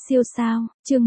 Siêu sao, chương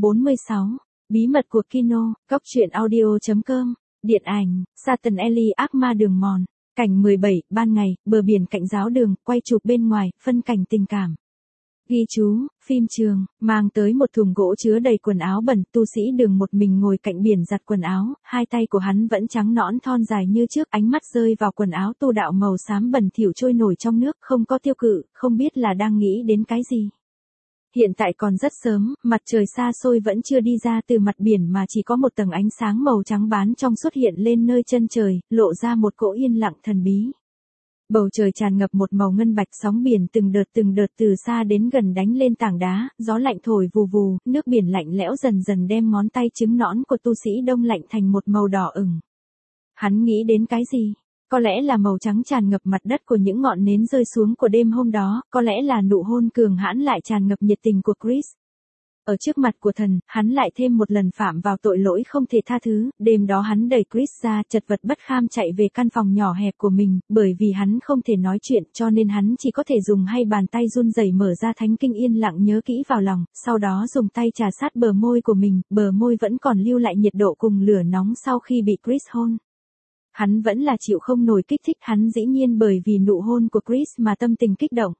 146, bí mật của Kino, góc truyện audio.com, điện ảnh, Satan Ellie ác ma đường mòn, cảnh 17, ban ngày, bờ biển cạnh giáo đường, quay chụp bên ngoài, phân cảnh tình cảm. Ghi chú, phim trường, mang tới một thùng gỗ chứa đầy quần áo bẩn, tu sĩ đường một mình ngồi cạnh biển giặt quần áo, hai tay của hắn vẫn trắng nõn thon dài như trước, ánh mắt rơi vào quần áo tu đạo màu xám bẩn thỉu trôi nổi trong nước, không có tiêu cự, không biết là đang nghĩ đến cái gì. Hiện tại còn rất sớm, mặt trời xa xôi vẫn chưa đi ra từ mặt biển mà chỉ có một tầng ánh sáng màu trắng bán trong xuất hiện lên nơi chân trời, lộ ra một cỗ yên lặng thần bí. Bầu trời tràn ngập một màu ngân bạch, sóng biển từng đợt từ xa đến gần đánh lên tảng đá, gió lạnh thổi vù vù, nước biển lạnh lẽo dần dần đem ngón tay trứng nõn của tu sĩ đông lạnh thành một màu đỏ ửng. Hắn nghĩ đến cái gì? Có lẽ là màu trắng tràn ngập mặt đất của những ngọn nến rơi xuống của đêm hôm đó, có lẽ là nụ hôn cường hãn lại tràn ngập nhiệt tình của Chris. Ở trước mặt của thần, hắn lại thêm một lần phạm vào tội lỗi không thể tha thứ, đêm đó hắn đẩy Chris ra, chật vật bất kham chạy về căn phòng nhỏ hẹp của mình, bởi vì hắn không thể nói chuyện cho nên hắn chỉ có thể dùng hai bàn tay run rẩy mở ra thánh kinh yên lặng nhớ kỹ vào lòng, sau đó dùng tay trà sát bờ môi của mình, bờ môi vẫn còn lưu lại nhiệt độ cùng lửa nóng sau khi bị Chris hôn. Hắn vẫn là chịu không nổi kích thích, hắn dĩ nhiên bởi vì nụ hôn của Chris mà tâm tình kích động.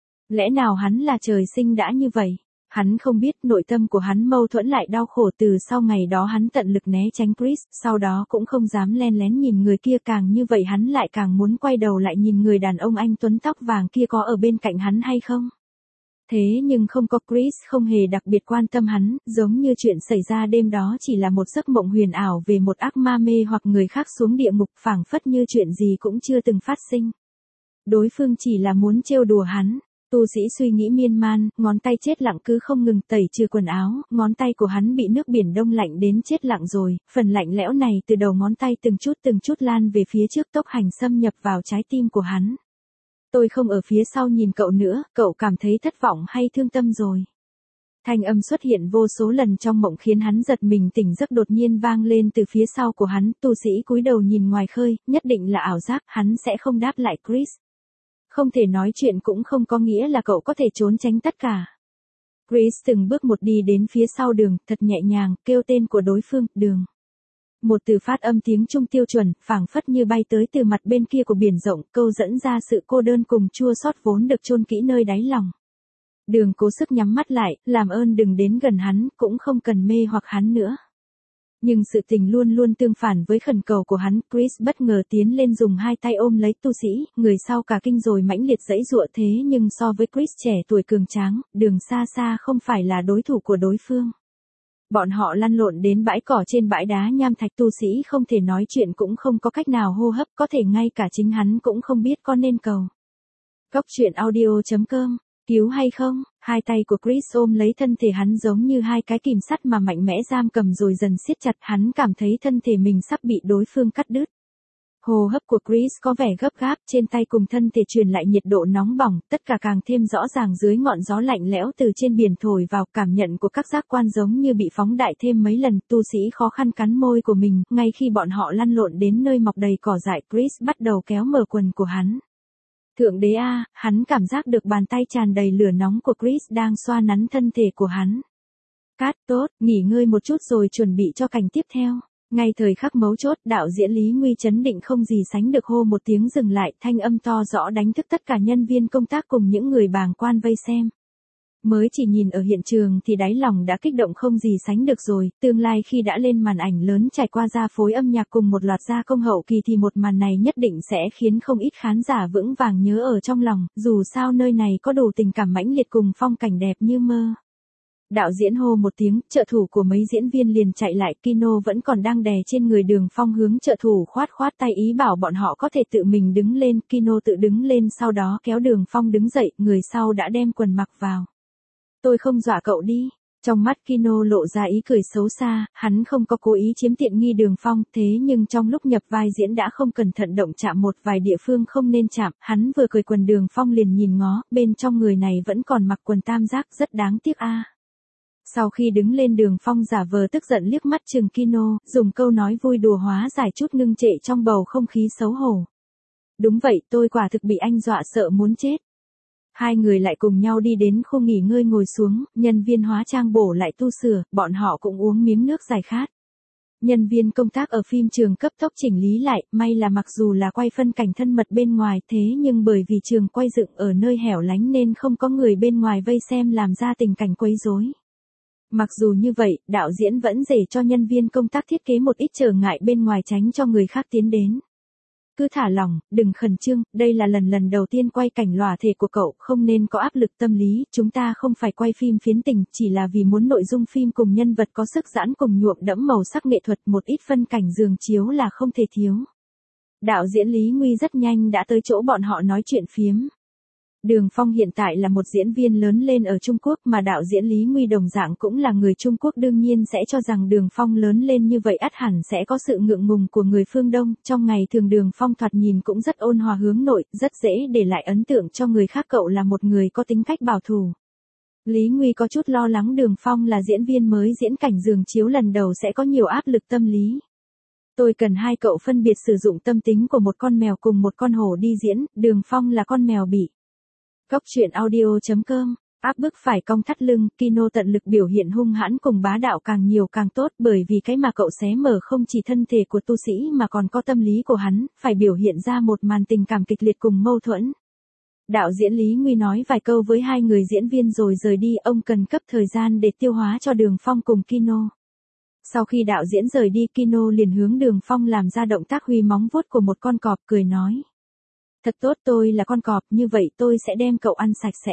Lẽ nào hắn là trời sinh đã như vậy? Hắn không biết, nội tâm của hắn mâu thuẫn lại đau khổ từ sau ngày đó hắn tận lực né tránh Chris, sau đó cũng không dám len lén nhìn người kia, càng như vậy hắn lại càng muốn quay đầu lại nhìn người đàn ông anh tuấn tóc vàng kia có ở bên cạnh hắn hay không. Thế nhưng không có, Chris không hề đặc biệt quan tâm hắn, giống như chuyện xảy ra đêm đó chỉ là một giấc mộng huyền ảo về một ác ma mê hoặc người khác xuống địa ngục, phảng phất như chuyện gì cũng chưa từng phát sinh. Đối phương chỉ là muốn trêu đùa hắn. Tu sĩ suy nghĩ miên man, ngón tay chết lặng cứ không ngừng tẩy trừ quần áo, ngón tay của hắn bị nước biển đông lạnh đến chết lặng rồi, phần lạnh lẽo này từ đầu ngón tay từng chút lan về phía trước, tốc hành xâm nhập vào trái tim của hắn. Tôi không ở phía sau nhìn cậu nữa, cậu cảm thấy thất vọng hay thương tâm rồi. Thanh âm xuất hiện vô số lần trong mộng khiến hắn giật mình tỉnh giấc, đột nhiên vang lên từ phía sau của hắn, tu sĩ cúi đầu nhìn ngoài khơi, nhất định là ảo giác, hắn sẽ không đáp lại Chris. Không thể nói chuyện cũng không có nghĩa là cậu có thể trốn tránh tất cả. Chris từng bước một đi đến phía sau Đường, thật nhẹ nhàng, kêu tên của đối phương, Đường. Một từ phát âm tiếng Trung tiêu chuẩn, phảng phất như bay tới từ mặt bên kia của biển rộng, câu dẫn ra sự cô đơn cùng chua xót vốn được chôn kỹ nơi đáy lòng. Đường cố sức nhắm mắt lại, làm ơn đừng đến gần hắn, cũng không cần mê hoặc hắn nữa. Nhưng sự tình luôn luôn tương phản với khẩn cầu của hắn, Chris bất ngờ tiến lên dùng hai tay ôm lấy tu sĩ, người sau cả kinh rồi mãnh liệt giãy giụa, thế nhưng so với Chris trẻ tuổi cường tráng, Đường xa xa không phải là đối thủ của đối phương. Bọn họ lăn lộn đến bãi cỏ trên bãi đá nham thạch, tu sĩ không thể nói chuyện cũng không có cách nào hô hấp, có thể ngay cả chính hắn cũng không biết có nên cầu. Góc truyện audio.com, cứu hay không? Hai tay của Chris ôm lấy thân thể hắn giống như hai cái kìm sắt mà mạnh mẽ giam cầm rồi dần siết chặt, hắn cảm thấy thân thể mình sắp bị đối phương cắt đứt. Hô hấp của Chris có vẻ gấp gáp, trên tay cùng thân thể truyền lại nhiệt độ nóng bỏng, tất cả càng thêm rõ ràng dưới ngọn gió lạnh lẽo từ trên biển thổi vào, cảm nhận của các giác quan giống như bị phóng đại thêm mấy lần, tu sĩ khó khăn cắn môi của mình, ngay khi bọn họ lăn lộn đến nơi mọc đầy cỏ dại, Chris bắt đầu kéo mở quần của hắn. Thượng đế a, hắn cảm giác được bàn tay tràn đầy lửa nóng của Chris đang xoa nắn thân thể của hắn. Cát, tốt, nghỉ ngơi một chút rồi chuẩn bị cho cảnh tiếp theo. Ngay thời khắc mấu chốt, đạo diễn Lý Nguy chấn định không gì sánh được, hô một tiếng dừng lại, thanh âm to rõ đánh thức tất cả nhân viên công tác cùng những người bàng quan vây xem. Mới chỉ nhìn ở hiện trường thì đáy lòng đã kích động không gì sánh được rồi, tương lai khi đã lên màn ảnh lớn trải qua gia phối âm nhạc cùng một loạt gia công hậu kỳ thì một màn này nhất định sẽ khiến không ít khán giả vững vàng nhớ ở trong lòng, dù sao nơi này có đủ tình cảm mãnh liệt cùng phong cảnh đẹp như mơ. Đạo diễn hô một tiếng, trợ thủ của mấy diễn viên liền chạy lại, Kino vẫn còn đang đè trên người Đường Phong, hướng trợ thủ khoát tay ý bảo bọn họ có thể tự mình đứng lên, Kino tự đứng lên sau đó kéo Đường Phong đứng dậy, người sau đã đem quần mặc vào. Tôi không dọa cậu đi. Trong mắt Kino lộ ra ý cười xấu xa, hắn không có cố ý chiếm tiện nghi Đường Phong, thế nhưng trong lúc nhập vai diễn đã không cẩn thận động chạm một vài địa phương không nên chạm, hắn vừa cởi quần Đường Phong liền nhìn ngó, bên trong người này vẫn còn mặc quần tam giác, rất đáng tiếc a. Sau khi đứng lên, Đường Phong giả vờ tức giận liếc mắt chừng Kino, dùng câu nói vui đùa hóa giải chút ngưng trệ trong bầu không khí xấu hổ. Đúng vậy, tôi quả thực bị anh dọa sợ muốn chết. Hai người lại cùng nhau đi đến khu nghỉ ngơi ngồi xuống, nhân viên hóa trang bổ lại tu sửa, bọn họ cũng uống miếng nước giải khát. Nhân viên công tác ở phim trường cấp tốc chỉnh lý lại, may là mặc dù là quay phân cảnh thân mật bên ngoài thế nhưng bởi vì trường quay dựng ở nơi hẻo lánh nên không có người bên ngoài vây xem làm ra tình cảnh quấy rối. Mặc dù như vậy, đạo diễn vẫn để cho nhân viên công tác thiết kế một ít trở ngại bên ngoài tránh cho người khác tiến đến. Cứ thả lỏng, đừng khẩn trương, đây là lần đầu tiên quay cảnh lòa thể của cậu, không nên có áp lực tâm lý, chúng ta không phải quay phim phiến tình, chỉ là vì muốn nội dung phim cùng nhân vật có sức giãn cùng nhuộm đẫm màu sắc nghệ thuật, một ít phân cảnh giường chiếu là không thể thiếu. Đạo diễn Lý Nguy rất nhanh đã tới chỗ bọn họ nói chuyện phiếm. Đường Phong hiện tại là một diễn viên lớn lên ở Trung Quốc mà đạo diễn Lý Nguy đồng dạng cũng là người Trung Quốc, đương nhiên sẽ cho rằng Đường Phong lớn lên như vậy ắt hẳn sẽ có sự ngượng ngùng của người phương Đông. Trong ngày thường Đường Phong thoạt nhìn cũng rất ôn hòa hướng nội, rất dễ để lại ấn tượng cho người khác, cậu là một người có tính cách bảo thủ. Lý Nguy có chút lo lắng Đường Phong là diễn viên mới diễn cảnh giường chiếu lần đầu sẽ có nhiều áp lực tâm lý. Tôi cần hai cậu phân biệt sử dụng tâm tính của một con mèo cùng một con hổ đi diễn, Đường Phong là con mèo bị. Góc truyện audio.com, áp bức phải cong thắt lưng, Kino tận lực biểu hiện hung hãn cùng bá đạo càng nhiều càng tốt, bởi vì cái mà cậu xé mở không chỉ thân thể của tu sĩ mà còn có tâm lý của hắn, phải biểu hiện ra một màn tình cảm kịch liệt cùng mâu thuẫn. Đạo diễn Lý Nguy nói vài câu với hai người diễn viên rồi rời đi, ông cần cấp thời gian để tiêu hóa cho Đường Phong cùng Kino. Sau khi đạo diễn rời đi, Kino liền hướng Đường Phong làm ra động tác huy móng vuốt của một con cọp, cười nói. Thật tốt, tôi là con cọp, như vậy tôi sẽ đem cậu ăn sạch sẽ.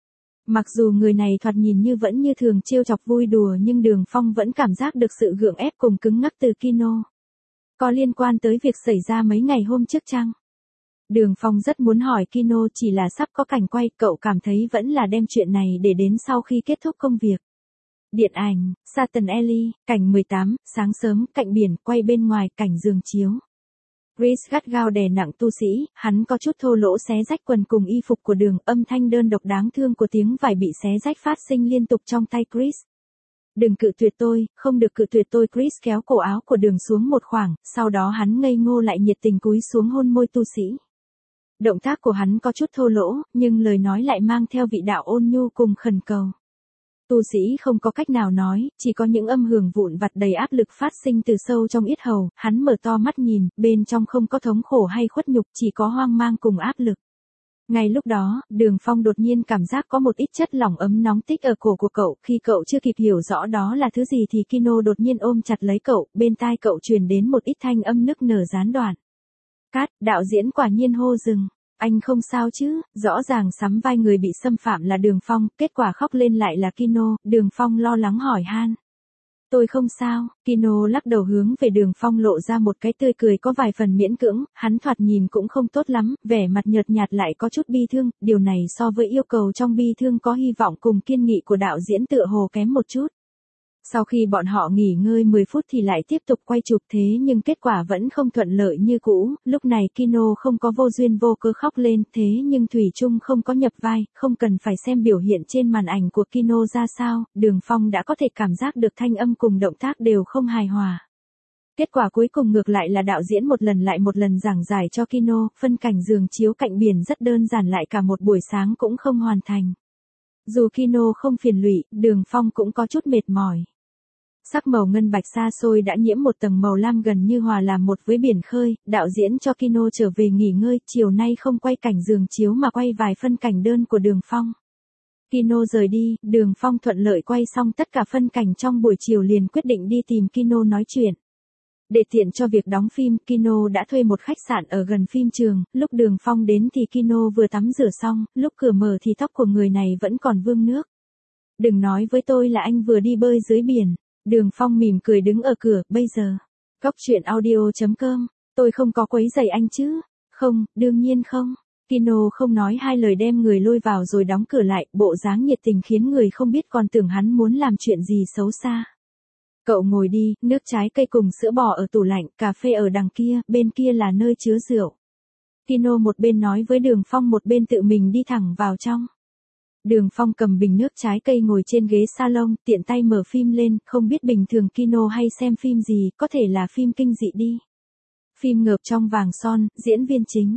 Mặc dù người này thoạt nhìn như vẫn như thường trêu chọc vui đùa nhưng Đường Phong vẫn cảm giác được sự gượng ép cùng cứng ngắc từ Kino. Có liên quan tới việc xảy ra mấy ngày hôm trước chăng? Đường Phong rất muốn hỏi Kino, chỉ là sắp có cảnh quay, cậu cảm thấy vẫn là đem chuyện này để đến sau khi kết thúc công việc. Điện ảnh, Satan Alley, cảnh 18, sáng sớm, cạnh biển, quay bên ngoài, cảnh giường chiếu. Chris gắt gao đè nặng tu sĩ, hắn có chút thô lỗ xé rách quần cùng y phục của Đường, âm thanh đơn độc đáng thương của tiếng vải bị xé rách phát sinh liên tục trong tay Chris. Đừng cự tuyệt tôi, không được cự tuyệt tôi, Chris kéo cổ áo của Đường xuống một khoảng, sau đó hắn ngây ngô lại nhiệt tình cúi xuống hôn môi tu sĩ. Động tác của hắn có chút thô lỗ, nhưng lời nói lại mang theo vị đạo ôn nhu cùng khẩn cầu. Tu sĩ không có cách nào nói, chỉ có những âm hưởng vụn vặt đầy áp lực phát sinh từ sâu trong yết hầu, hắn mở to mắt nhìn, bên trong không có thống khổ hay khuất nhục, chỉ có hoang mang cùng áp lực. Ngay lúc đó, Đường Phong đột nhiên cảm giác có một ít chất lỏng ấm nóng tích ở cổ của cậu, khi cậu chưa kịp hiểu rõ đó là thứ gì thì Kino đột nhiên ôm chặt lấy cậu, bên tai cậu truyền đến một ít thanh âm nức nở gián đoạn. Cát, đạo diễn quả nhiên hô dừng. Anh không sao chứ, rõ ràng sắm vai người bị xâm phạm là Đường Phong, kết quả khóc lên lại là Kino, Đường Phong lo lắng hỏi han. Tôi không sao, Kino lắc đầu hướng về Đường Phong lộ ra một cái tươi cười có vài phần miễn cưỡng, hắn thoạt nhìn cũng không tốt lắm, vẻ mặt nhợt nhạt lại có chút bi thương, điều này so với yêu cầu trong bi thương có hy vọng cùng kiên nghị của đạo diễn tựa hồ kém một chút. Sau khi bọn họ nghỉ ngơi 10 phút thì lại tiếp tục quay chụp thế nhưng kết quả vẫn không thuận lợi như cũ, lúc này Kino không có vô duyên vô cớ khóc lên thế nhưng Thủy Chung không có nhập vai, không cần phải xem biểu hiện trên màn ảnh của Kino ra sao, Đường Phong đã có thể cảm giác được thanh âm cùng động tác đều không hài hòa. Kết quả cuối cùng ngược lại là đạo diễn một lần lại một lần giảng giải cho Kino, phân cảnh giường chiếu cạnh biển rất đơn giản lại cả một buổi sáng cũng không hoàn thành. Dù Kino không phiền lụy, Đường Phong cũng có chút mệt mỏi. Sắc màu ngân bạch xa xôi đã nhiễm một tầng màu lam gần như hòa làm một với biển khơi, đạo diễn cho Kino trở về nghỉ ngơi, chiều nay không quay cảnh giường chiếu mà quay vài phân cảnh đơn của Đường Phong. Kino rời đi, Đường Phong thuận lợi quay xong tất cả phân cảnh trong buổi chiều liền quyết định đi tìm Kino nói chuyện. Để tiện cho việc đóng phim, Kino đã thuê một khách sạn ở gần phim trường, lúc Đường Phong đến thì Kino vừa tắm rửa xong, lúc cửa mở thì tóc của người này vẫn còn vương nước. Đừng nói với tôi là anh vừa đi bơi dưới biển. Đường Phong mỉm cười đứng ở cửa, bây giờ. Góc truyện audio.com, tôi không có quấy rầy anh chứ? Không, đương nhiên không. Kino không nói hai lời đem người lôi vào rồi đóng cửa lại, bộ dáng nhiệt tình khiến người không biết còn tưởng hắn muốn làm chuyện gì xấu xa. Cậu ngồi đi, nước trái cây cùng sữa bò ở tủ lạnh, cà phê ở đằng kia, bên kia là nơi chứa rượu. Kino một bên nói với Đường Phong một bên tự mình đi thẳng vào trong. Đường Phong cầm bình nước trái cây ngồi trên ghế salon, tiện tay mở phim lên, không biết bình thường Kino hay xem phim gì, có thể là phim kinh dị đi. Phim Ngợp trong vàng son, diễn viên chính.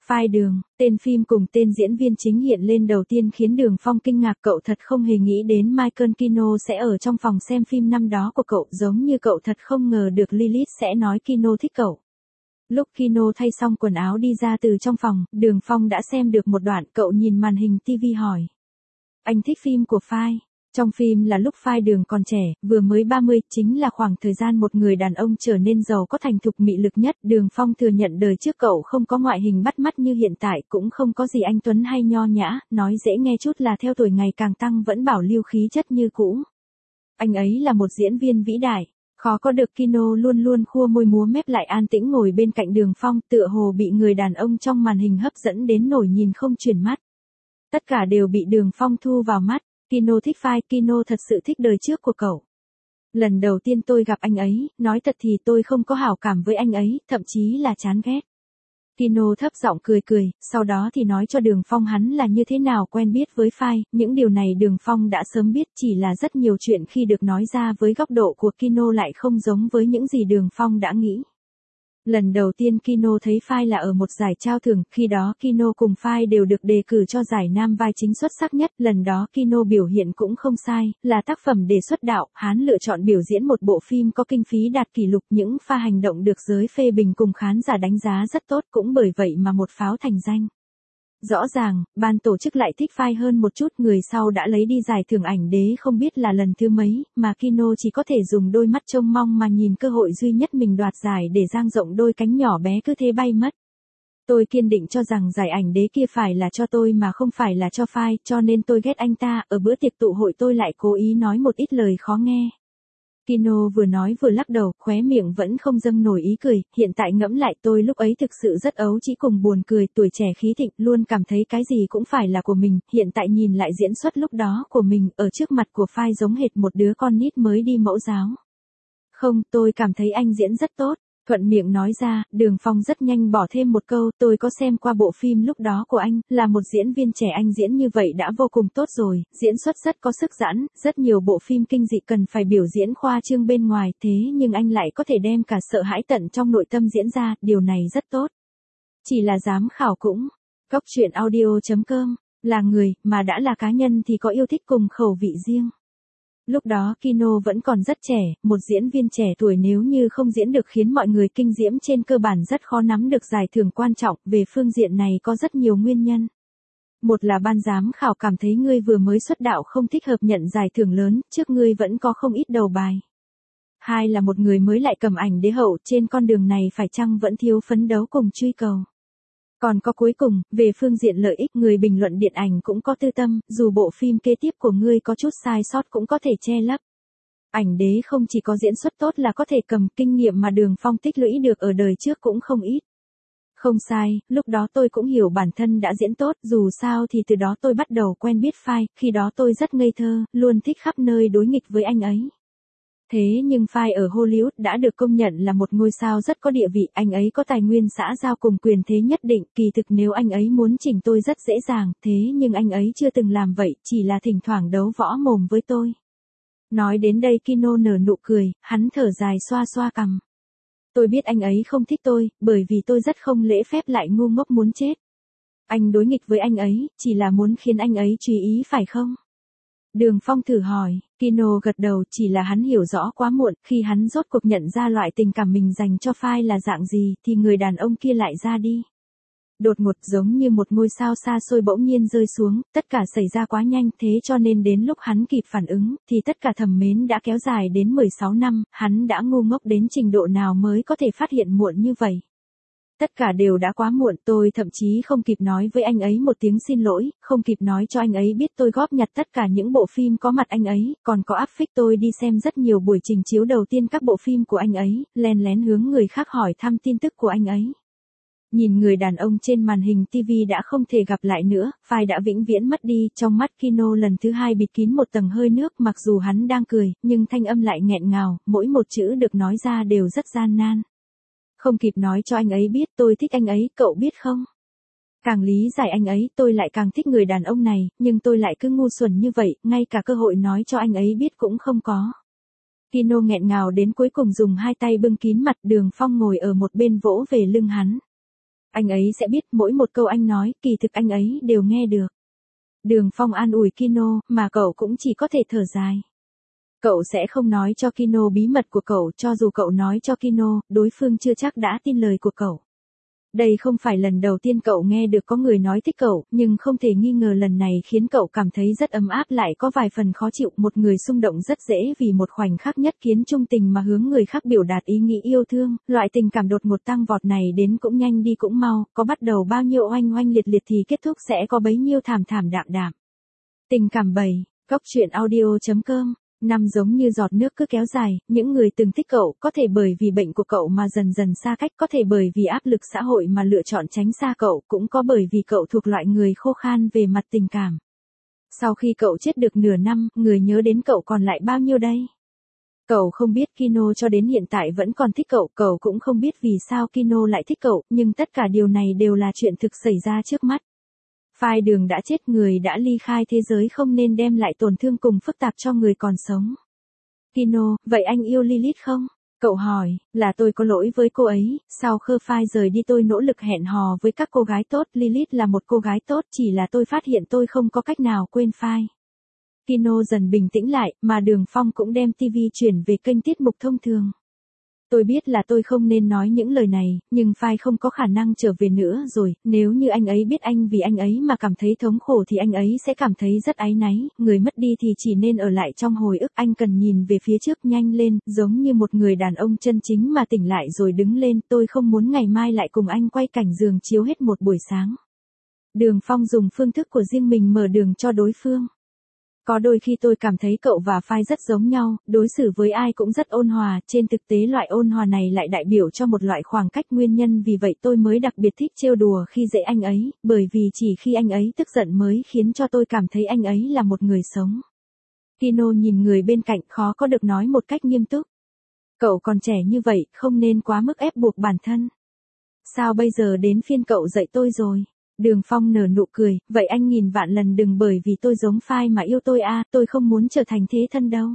Phai Đường, tên phim cùng tên diễn viên chính hiện lên đầu tiên khiến Đường Phong kinh ngạc, cậu thật không hề nghĩ đến Michael Kino sẽ ở trong phòng xem phim năm đó của cậu, giống như cậu thật không ngờ được Lilith sẽ nói Kino thích cậu. Lúc Kino thay xong quần áo đi ra từ trong phòng, Đường Phong đã xem được một đoạn, cậu nhìn màn hình TV hỏi. Anh thích phim của Phai. Trong phim là lúc Phai Đường còn trẻ, vừa mới 30, chính là khoảng thời gian một người đàn ông trở nên giàu có thành thục mị lực nhất. Đường Phong thừa nhận đời trước cậu không có ngoại hình bắt mắt như hiện tại, cũng không có gì anh tuấn hay nho nhã, nói dễ nghe chút là theo tuổi ngày càng tăng vẫn bảo lưu khí chất như cũ. Anh ấy là một diễn viên vĩ đại. Khó có được. Kino luôn luôn khua môi múa mép lại an tĩnh ngồi bên cạnh Đường Phong, tựa hồ bị người đàn ông trong màn hình hấp dẫn đến nổi nhìn không chuyển mắt. Tất cả đều bị Đường Phong thu vào mắt. Kino thích Phai, Kino thật sự thích đời trước của cậu. Lần đầu tiên tôi gặp anh ấy, nói thật thì tôi không có hảo cảm với anh ấy, thậm chí là chán ghét. Kino thấp giọng cười cười, sau đó thì nói cho Đường Phong hắn là như thế nào quen biết với Phai, những điều này Đường Phong đã sớm biết, chỉ là rất nhiều chuyện khi được nói ra với góc độ của Kino lại không giống với những gì Đường Phong đã nghĩ. Lần đầu tiên Kino thấy Phai là ở một giải trao thưởng, khi đó Kino cùng Phai đều được đề cử cho giải nam vai chính xuất sắc nhất, lần đó Kino biểu hiện cũng không sai, là tác phẩm đề xuất đạo, hắn lựa chọn biểu diễn một bộ phim có kinh phí đạt kỷ lục, những pha hành động được giới phê bình cùng khán giả đánh giá rất tốt, cũng bởi vậy mà một pháo thành danh. Rõ ràng, ban tổ chức lại thích Phai hơn một chút, người sau đã lấy đi giải thưởng ảnh đế không biết là lần thứ mấy, mà Kino chỉ có thể dùng đôi mắt trông mong mà nhìn cơ hội duy nhất mình đoạt giải để dang rộng đôi cánh nhỏ bé cứ thế bay mất. Tôi kiên định cho rằng giải ảnh đế kia phải là cho tôi mà không phải là cho Phai, cho nên tôi ghét anh ta, ở bữa tiệc tụ hội tôi lại cố ý nói một ít lời khó nghe. Kino vừa nói vừa lắc đầu, khóe miệng vẫn không dâng nổi ý cười, hiện tại ngẫm lại tôi lúc ấy thực sự rất ấu trĩ cùng buồn cười, tuổi trẻ khí thịnh, luôn cảm thấy cái gì cũng phải là của mình, hiện tại nhìn lại diễn xuất lúc đó của mình, ở trước mặt của Phai giống hệt một đứa con nít mới đi mẫu giáo. Không, tôi cảm thấy anh diễn rất tốt. Thuận miệng nói ra, Đường Phong rất nhanh bỏ thêm một câu, tôi có xem qua bộ phim lúc đó của anh, là một diễn viên trẻ anh diễn như vậy đã vô cùng tốt rồi, diễn xuất rất có sức giãn, rất nhiều bộ phim kinh dị cần phải biểu diễn khoa trương bên ngoài, thế nhưng anh lại có thể đem cả sợ hãi tận trong nội tâm diễn ra, điều này rất tốt. Chỉ là giám khảo cũng, Cóc truyện audio.com, là người, mà đã là cá nhân thì có yêu thích cùng khẩu vị riêng. Lúc đó Kino vẫn còn rất trẻ, một diễn viên trẻ tuổi nếu như không diễn được khiến mọi người kinh diễm trên cơ bản rất khó nắm được giải thưởng quan trọng, về phương diện này có rất nhiều nguyên nhân. Một là ban giám khảo cảm thấy ngươi vừa mới xuất đạo không thích hợp nhận giải thưởng lớn, trước ngươi vẫn có không ít đầu bài. Hai là một người mới lại cầm ảnh đế hậu, trên con đường này phải chăng vẫn thiếu phấn đấu cùng truy cầu. Còn có cuối cùng, về phương diện lợi ích, người bình luận điện ảnh cũng có tư tâm, dù bộ phim kế tiếp của ngươi có chút sai sót cũng có thể che lấp. Ảnh đế không chỉ có diễn xuất tốt là có thể cầm, kinh nghiệm mà Đường Phong tích lũy được ở đời trước cũng không ít. Không sai, lúc đó tôi cũng hiểu bản thân đã diễn tốt, dù sao thì từ đó tôi bắt đầu quen biết Phai, khi đó tôi rất ngây thơ, luôn thích khắp nơi đối nghịch với anh ấy. Thế nhưng Phai ở Hollywood đã được công nhận là một ngôi sao rất có địa vị, anh ấy có tài nguyên xã giao cùng quyền thế nhất định, kỳ thực nếu anh ấy muốn chỉnh tôi rất dễ dàng, thế nhưng anh ấy chưa từng làm vậy, chỉ là thỉnh thoảng đấu võ mồm với tôi. Nói đến đây Kino nở nụ cười, hắn thở dài xoa xoa cằm. Tôi biết anh ấy không thích tôi, bởi vì tôi rất không lễ phép lại ngu ngốc muốn chết. Anh đối nghịch với anh ấy, chỉ là muốn khiến anh ấy chú ý phải không? Đường Phong thử hỏi, Kino gật đầu, chỉ là hắn hiểu rõ quá muộn, khi hắn rốt cuộc nhận ra loại tình cảm mình dành cho Phai là dạng gì, thì người đàn ông kia lại ra đi. Đột ngột giống như một ngôi sao xa xôi bỗng nhiên rơi xuống, tất cả xảy ra quá nhanh, thế cho nên đến lúc hắn kịp phản ứng, thì tất cả thầm mến đã kéo dài đến 16 năm, hắn đã ngu ngốc đến trình độ nào mới có thể phát hiện muộn như vậy. Tất cả đều đã quá muộn, tôi thậm chí không kịp nói với anh ấy một tiếng xin lỗi, không kịp nói cho anh ấy biết tôi góp nhặt tất cả những bộ phim có mặt anh ấy, còn có áp phích tôi đi xem rất nhiều buổi trình chiếu đầu tiên các bộ phim của anh ấy, len lén hướng người khác hỏi thăm tin tức của anh ấy. Nhìn người đàn ông trên màn hình TV đã không thể gặp lại nữa, Phai đã vĩnh viễn mất đi, trong mắt Kino lần thứ hai bịt kín một tầng hơi nước, mặc dù hắn đang cười, nhưng thanh âm lại nghẹn ngào, mỗi một chữ được nói ra đều rất gian nan. Không kịp nói cho anh ấy biết tôi thích anh ấy, cậu biết không? Càng lý giải anh ấy, tôi lại càng thích người đàn ông này, nhưng tôi lại cứ ngu xuẩn như vậy, ngay cả cơ hội nói cho anh ấy biết cũng không có. Kino nghẹn ngào đến cuối cùng dùng hai tay bưng kín mặt, Đường Phong ngồi ở một bên vỗ về lưng hắn. Anh ấy sẽ biết mỗi một câu anh nói, kỳ thực anh ấy đều nghe được. Đường Phong an ủi Kino, mà cậu cũng chỉ có thể thở dài. Cậu sẽ không nói cho Kino bí mật của cậu, cho dù cậu nói cho Kino, đối phương chưa chắc đã tin lời của cậu. Đây không phải lần đầu tiên cậu nghe được có người nói thích cậu, nhưng không thể nghi ngờ lần này khiến cậu cảm thấy rất ấm áp lại có vài phần khó chịu. Một người xung động rất dễ vì một khoảnh khắc nhất kiến chung tình mà hướng người khác biểu đạt ý nghĩ yêu thương, loại tình cảm đột ngột tăng vọt này đến cũng nhanh đi cũng mau, có bắt đầu bao nhiêu oanh oanh liệt liệt thì kết thúc sẽ có bấy nhiêu thảm thảm đạm đạm. Tình cảm 7, goctruyện.audio.com. Năm giống như giọt nước cứ kéo dài, những người từng thích cậu có thể bởi vì bệnh của cậu mà dần dần xa cách, có thể bởi vì áp lực xã hội mà lựa chọn tránh xa cậu, cũng có bởi vì cậu thuộc loại người khô khan về mặt tình cảm. Sau khi cậu chết được nửa năm, người nhớ đến cậu còn lại bao nhiêu đây? Cậu không biết Kino cho đến hiện tại vẫn còn thích cậu, cậu cũng không biết vì sao Kino lại thích cậu, nhưng tất cả điều này đều là chuyện thực xảy ra trước mắt. Phai Đường đã chết, người đã ly khai thế giới không nên đem lại tổn thương cùng phức tạp cho người còn sống. Kino, vậy anh yêu Lilith không? Cậu hỏi, là tôi có lỗi với cô ấy, sau khi Phai rời đi tôi nỗ lực hẹn hò với các cô gái tốt, Lilith là một cô gái tốt, chỉ là tôi phát hiện tôi không có cách nào quên Phai. Kino dần bình tĩnh lại, mà Đường Phong cũng đem TV chuyển về kênh tiết mục thông thường. Tôi biết là tôi không nên nói những lời này, nhưng Phai không có khả năng trở về nữa rồi, nếu như anh ấy biết anh vì anh ấy mà cảm thấy thống khổ thì anh ấy sẽ cảm thấy rất áy náy, người mất đi thì chỉ nên ở lại trong hồi ức, anh cần nhìn về phía trước nhanh lên, giống như một người đàn ông chân chính mà tỉnh lại rồi đứng lên, tôi không muốn ngày mai lại cùng anh quay cảnh giường chiếu hết một buổi sáng. Đường Phong dùng phương thức của riêng mình mở đường cho đối phương. Có đôi khi tôi cảm thấy cậu và Phai rất giống nhau, đối xử với ai cũng rất ôn hòa, trên thực tế loại ôn hòa này lại đại biểu cho một loại khoảng cách, nguyên nhân vì vậy tôi mới đặc biệt thích trêu đùa khi dễ anh ấy, bởi vì chỉ khi anh ấy tức giận mới khiến cho tôi cảm thấy anh ấy là một người sống. Kino nhìn người bên cạnh, khó có được nói một cách nghiêm túc. Cậu còn trẻ như vậy, không nên quá mức ép buộc bản thân. Sao bây giờ đến phiên cậu dạy tôi rồi? Đường Phong nở nụ cười, vậy anh nghìn vạn lần đừng bởi vì tôi giống Phai mà yêu tôi à, tôi không muốn trở thành thế thân đâu.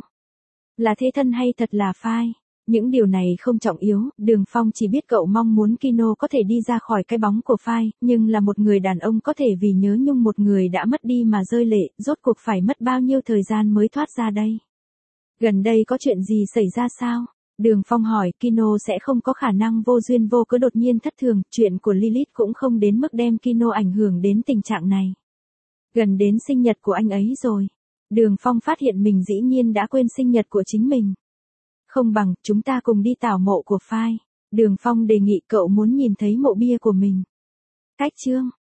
Là thế thân hay thật là Phai? Những điều này không trọng yếu, Đường Phong chỉ biết cậu mong muốn Kino có thể đi ra khỏi cái bóng của Phai, nhưng là một người đàn ông có thể vì nhớ nhung một người đã mất đi mà rơi lệ, rốt cuộc phải mất bao nhiêu thời gian mới thoát ra đây? Gần đây có chuyện gì xảy ra sao? Đường Phong hỏi, Kino sẽ không có khả năng vô duyên vô cớ đột nhiên thất thường, chuyện của Lilith cũng không đến mức đem Kino ảnh hưởng đến tình trạng này. Gần đến sinh nhật của anh ấy rồi. Đường Phong phát hiện mình dĩ nhiên đã quên sinh nhật của chính mình. Không bằng, chúng ta cùng đi tảo mộ của Phai. Đường Phong đề nghị, cậu muốn nhìn thấy mộ bia của mình. Cách chương.